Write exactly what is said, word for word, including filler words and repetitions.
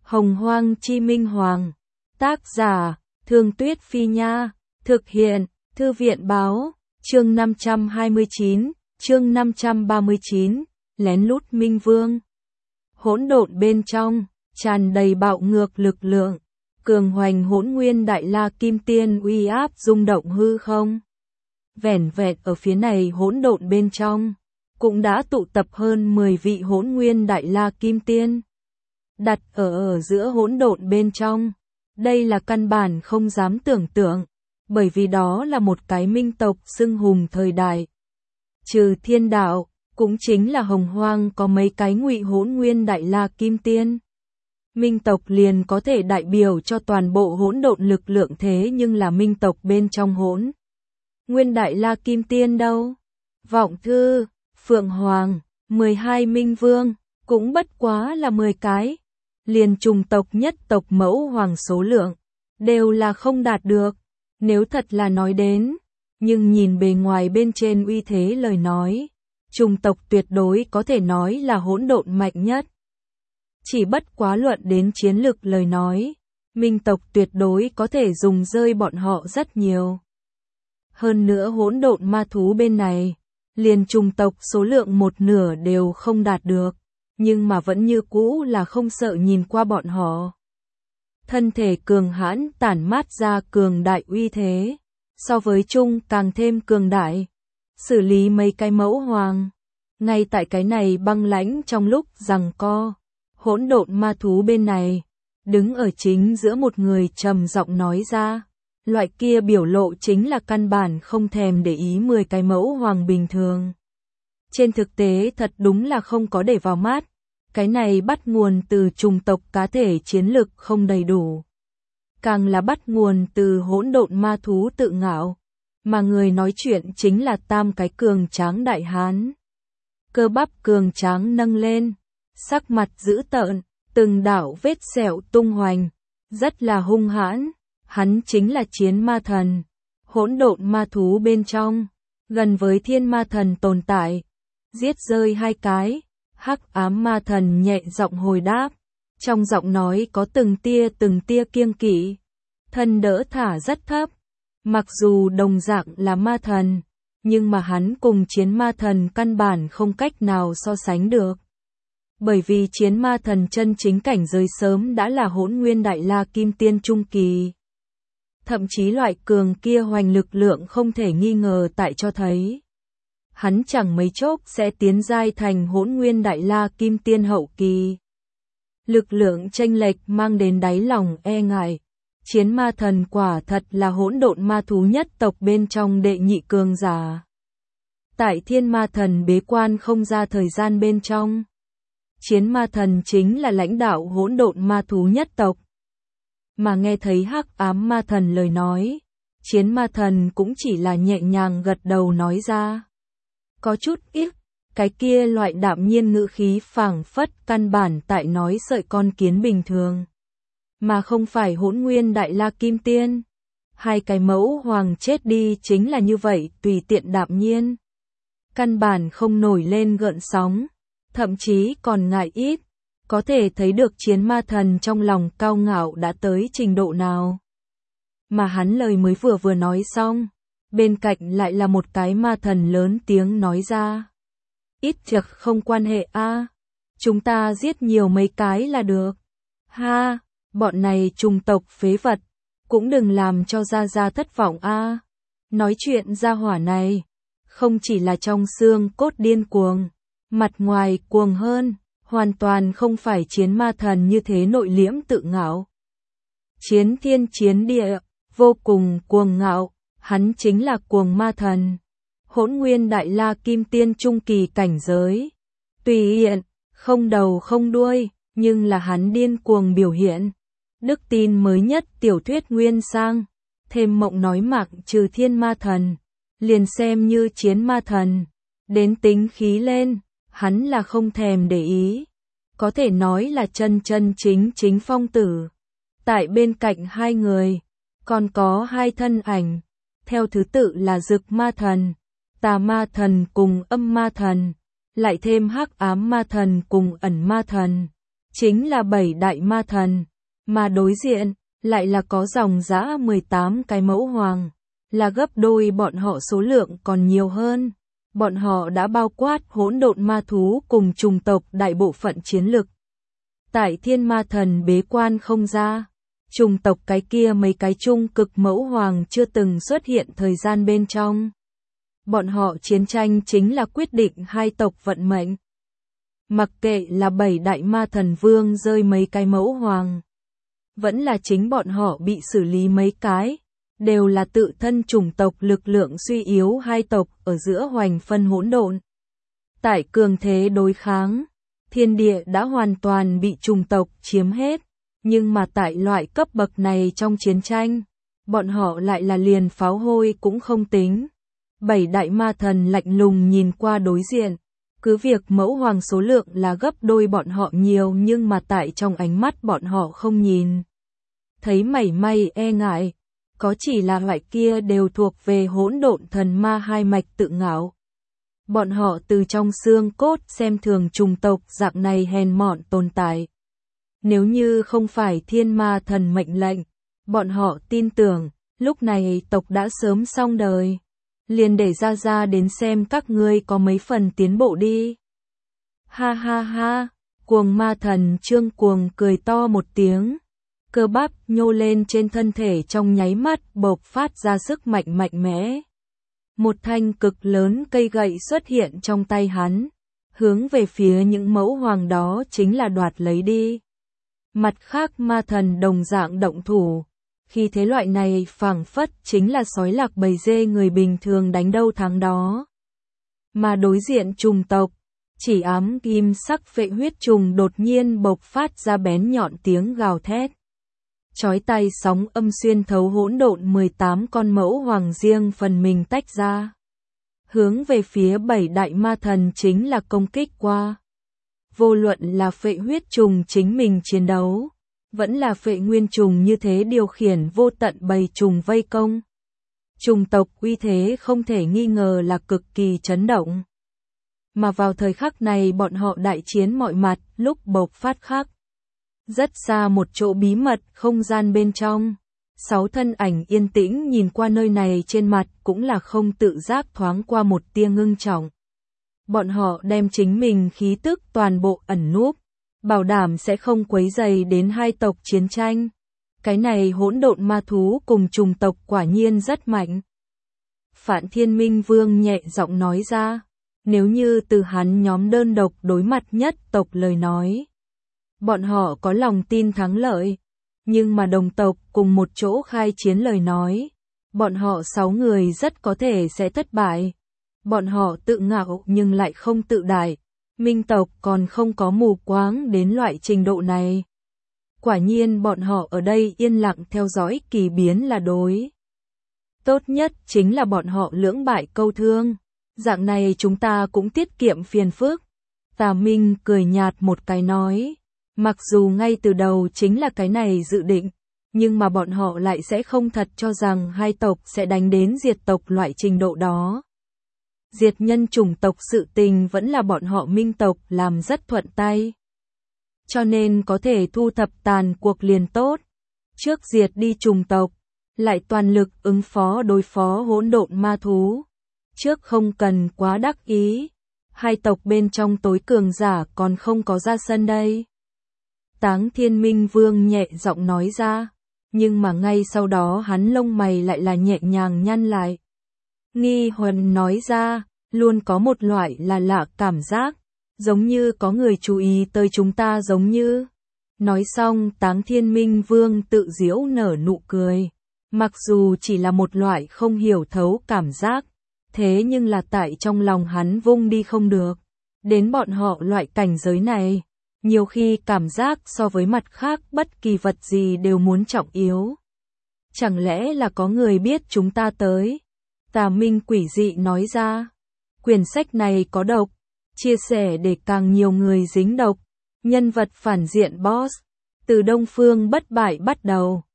Hồng Hoang Chi Minh Hoàng. Tác giả, Thương Tuyết Phi Nha. Thực hiện, Thư viện Báo. Chương năm trăm hai mươi chín, chương năm trăm ba mươi chín, lén lút Minh Vương. Hỗn độn bên trong, tràn đầy bạo ngược lực lượng, cường hoành hỗn nguyên đại la kim tiên uy áp rung động hư không. Vẻn vẹn ở phía này hỗn độn bên trong, cũng đã tụ tập hơn mười vị hỗn nguyên đại la kim tiên. Đặt ở ở giữa hỗn độn bên trong, đây là căn bản không dám tưởng tượng, bởi vì đó là một cái minh tộc xưng hùng thời đại. Trừ thiên đạo, cũng chính là hồng hoang có mấy cái ngụy hỗn nguyên đại la kim tiên. Minh tộc liền có thể đại biểu cho toàn bộ hỗn độn lực lượng, thế nhưng là minh tộc bên trong hỗn nguyên đại la kim tiên đâu? Vọng Thư, Phượng Hoàng, mười hai minh vương, cũng bất quá là mười cái. Liền trùng tộc nhất tộc mẫu hoàng số lượng, đều là không đạt được. Nếu thật là nói đến, nhưng nhìn bề ngoài bên trên uy thế lời nói, trùng tộc tuyệt đối có thể nói là hỗn độn mạnh nhất. Chỉ bất quá luận đến chiến lực lời nói, minh tộc tuyệt đối có thể dùng rơi bọn họ rất nhiều. Hơn nữa hỗn độn ma thú bên này, liền trùng tộc số lượng một nửa đều không đạt được, nhưng mà vẫn như cũ là không sợ nhìn qua bọn họ. Thân thể cường hãn tản mát ra cường đại uy thế, so với chung càng thêm cường đại. Xử lý mấy cái mẫu hoàng, ngay tại cái này băng lãnh trong lúc giằng co, hỗn độn ma thú bên này, đứng ở chính giữa một người trầm giọng nói ra, loại kia biểu lộ chính là căn bản không thèm để ý mười cái mẫu hoàng bình thường. Trên thực tế thật đúng là không có để vào mắt, cái này bắt nguồn từ trùng tộc cá thể chiến lực không đầy đủ. Càng là bắt nguồn từ hỗn độn ma thú tự ngạo, mà người nói chuyện chính là tam cái cường tráng đại hán. Cơ bắp cường tráng nâng lên, sắc mặt dữ tợn, từng đạo vết sẹo tung hoành, rất là hung hãn. Hắn chính là chiến ma thần, hỗn độn ma thú bên trong, gần với thiên ma thần tồn tại. Giết rơi hai cái, hắc ám ma thần nhẹ giọng hồi đáp, trong giọng nói có từng tia từng tia kiêng kỵ, thân đỡ thả rất thấp. Mặc dù đồng dạng là ma thần, nhưng mà hắn cùng chiến ma thần căn bản không cách nào so sánh được. Bởi vì chiến ma thần chân chính cảnh giới sớm đã là hỗn nguyên đại la kim tiên trung kỳ. Thậm chí loại cường kia hoành lực lượng không thể nghi ngờ tại cho thấy. Hắn chẳng mấy chốc sẽ tiến giai thành hỗn nguyên đại la kim tiên hậu kỳ. Lực lượng chênh lệch mang đến đáy lòng e ngại. Chiến ma thần quả thật là hỗn độn ma thú nhất tộc bên trong đệ nhị cường giả. Tại thiên ma thần bế quan không ra thời gian bên trong, chiến ma thần chính là lãnh đạo hỗn độn ma thú nhất tộc. Mà nghe thấy hắc ám ma thần lời nói, chiến ma thần cũng chỉ là nhẹ nhàng gật đầu nói ra. Có chút ít, cái kia loại đạm nhiên ngữ khí phảng phất căn bản tại nói sợi con kiến bình thường. Mà không phải hỗn nguyên đại la kim tiên. Hai cái mẫu hoàng chết đi chính là như vậy tùy tiện đạm nhiên. Căn bản không nổi lên gợn sóng, thậm chí còn ngại ít. Có thể thấy được chiến ma thần trong lòng cao ngạo đã tới trình độ nào. Mà hắn lời mới vừa vừa nói xong, bên cạnh lại là một cái ma thần lớn tiếng nói ra. Ít chật không quan hệ a, chúng ta giết nhiều mấy cái là được. Ha, bọn này trùng tộc phế vật, cũng đừng làm cho gia gia thất vọng a. Nói chuyện gia hỏa này, không chỉ là trong xương cốt điên cuồng, mặt ngoài cuồng hơn. Hoàn toàn không phải chiến ma thần như thế nội liễm tự ngạo. Chiến thiên chiến địa, vô cùng cuồng ngạo, hắn chính là cuồng ma thần. Hỗn nguyên đại la kim tiên trung kỳ cảnh giới. Tùy hiện, không đầu không đuôi, nhưng là hắn điên cuồng biểu hiện. Đức tin mới nhất tiểu thuyết nguyên sang, thêm mộng nói mạc trừ thiên ma thần. Liền xem như chiến ma thần, đến tính khí lên. Hắn là không thèm để ý, có thể nói là chân chân chính chính phong tử. Tại bên cạnh hai người, còn có hai thân ảnh, theo thứ tự là Dực ma thần, Tà ma thần cùng Âm ma thần, lại thêm Hắc ám ma thần cùng Ẩn ma thần. chính là bảy đại ma thần, mà đối diện, lại là có dòng dã mười tám cái mẫu hoàng, là gấp đôi bọn họ số lượng còn nhiều hơn. Bọn họ đã bao quát hỗn độn ma thú cùng trùng tộc đại bộ phận chiến lực. Tại thiên ma thần bế quan không ra, trùng tộc cái kia mấy cái trung cực mẫu hoàng chưa từng xuất hiện thời gian bên trong. Bọn họ chiến tranh chính là quyết định hai tộc vận mệnh. Mặc kệ là bảy đại ma thần vương rơi mấy cái mẫu hoàng, vẫn là chính bọn họ bị xử lý mấy cái, đều là tự thân chủng tộc lực lượng suy yếu hai tộc ở giữa hoành phân hỗn độn. Tại cường thế đối kháng, thiên địa đã hoàn toàn bị chủng tộc chiếm hết, nhưng mà tại loại cấp bậc này trong chiến tranh, bọn họ lại là liền pháo hôi cũng không tính. Bảy đại ma thần lạnh lùng nhìn qua đối diện, cứ việc mẫu hoàng số lượng là gấp đôi bọn họ nhiều nhưng mà tại trong ánh mắt bọn họ không nhìn thấy mảy may e ngại, có chỉ là loại kia đều thuộc về hỗn độn thần ma hai mạch tự ngạo. Bọn họ từ trong xương cốt xem thường trùng tộc dạng này hèn mọn tồn tại. Nếu như không phải thiên ma thần mệnh lệnh, bọn họ tin tưởng, lúc này tộc đã sớm xong đời. Liền để ra ra đến xem các ngươi có mấy phần tiến bộ đi. Ha ha ha, cuồng ma thần Trương Cuồng cười to một tiếng. Cơ bắp nhô lên trên thân thể trong nháy mắt bộc phát ra sức mạnh mạnh mẽ. Một thanh cực lớn cây gậy xuất hiện trong tay hắn, hướng về phía những mẫu hoàng đó chính là đoạt lấy đi. Mặt khác ma thần đồng dạng động thủ. Khi thế loại này phảng phất chính là sói lạc bầy dê người bình thường đánh đâu thắng đó. Mà đối diện trùng tộc, chỉ ám kim sắc phệ huyết trùng đột nhiên bộc phát ra bén nhọn tiếng gào thét. Chói tai sóng âm xuyên thấu hỗn độn mười tám con mẫu hoàng riêng phần mình tách ra. Hướng về phía bảy đại ma thần chính là công kích qua. Vô luận là phệ huyết trùng chính mình chiến đấu, vẫn là phệ nguyên trùng như thế điều khiển vô tận bầy trùng vây công. Trùng tộc uy thế không thể nghi ngờ là cực kỳ chấn động. Mà vào thời khắc này bọn họ đại chiến mọi mặt lúc bộc phát khắc. Rất xa một chỗ bí mật không gian bên trong. Sáu thân ảnh yên tĩnh nhìn qua nơi này trên mặt cũng là không tự giác thoáng qua một tia ngưng trọng. Bọn họ đem chính mình khí tức toàn bộ ẩn núp, bảo đảm sẽ không quấy rầy đến hai tộc chiến tranh. Cái này hỗn độn ma thú cùng trùng tộc quả nhiên rất mạnh. Phạn Thiên Minh Vương nhẹ giọng nói ra, nếu như từ hắn nhóm đơn độc đối mặt nhất tộc lời nói, bọn họ có lòng tin thắng lợi, nhưng mà đồng tộc cùng một chỗ khai chiến lời nói, bọn họ sáu người rất có thể sẽ thất bại. Bọn họ tự ngạo nhưng lại không tự đại. Minh tộc còn không có mù quáng đến loại trình độ này. Quả nhiên bọn họ ở đây yên lặng theo dõi kỳ biến là đối. Tốt nhất chính là bọn họ lưỡng bại câu thương. Dạng này chúng ta cũng tiết kiệm phiền phức. Tà Minh cười nhạt một cái nói. Mặc dù ngay từ đầu chính là cái này dự định, nhưng mà bọn họ lại sẽ không thật cho rằng hai tộc sẽ đánh đến diệt tộc loại trình độ đó. Diệt nhân chủng tộc sự tình vẫn là bọn họ Minh tộc làm rất thuận tay. Cho nên có thể thu thập tàn cuộc liền tốt. Trước diệt đi chủng tộc, lại toàn lực ứng phó đối phó hỗn độn ma thú. Trước không cần quá đắc ý, hai tộc bên trong tối cường giả còn không có ra sân đây. Táng Thiên Minh Vương nhẹ giọng nói ra, nhưng mà ngay sau đó hắn lông mày lại là nhẹ nhàng nhăn lại. Nghi Huân nói ra, luôn có một loại là lạ cảm giác, giống như có người chú ý tới chúng ta giống như. Nói xong Táng Thiên Minh Vương tự giễu nở nụ cười, mặc dù chỉ là một loại không hiểu thấu cảm giác, thế nhưng là tại trong lòng hắn vung đi không được. Đến bọn họ loại cảnh giới này, nhiều khi cảm giác so với mặt khác bất kỳ vật gì đều muốn trọng yếu. Chẳng lẽ là có người biết chúng ta tới? Tà Minh quỷ dị nói ra. Quyển sách này có độc, chia sẻ để càng nhiều người dính độc. Nhân vật phản diện boss, từ Đông Phương bất bại bắt đầu.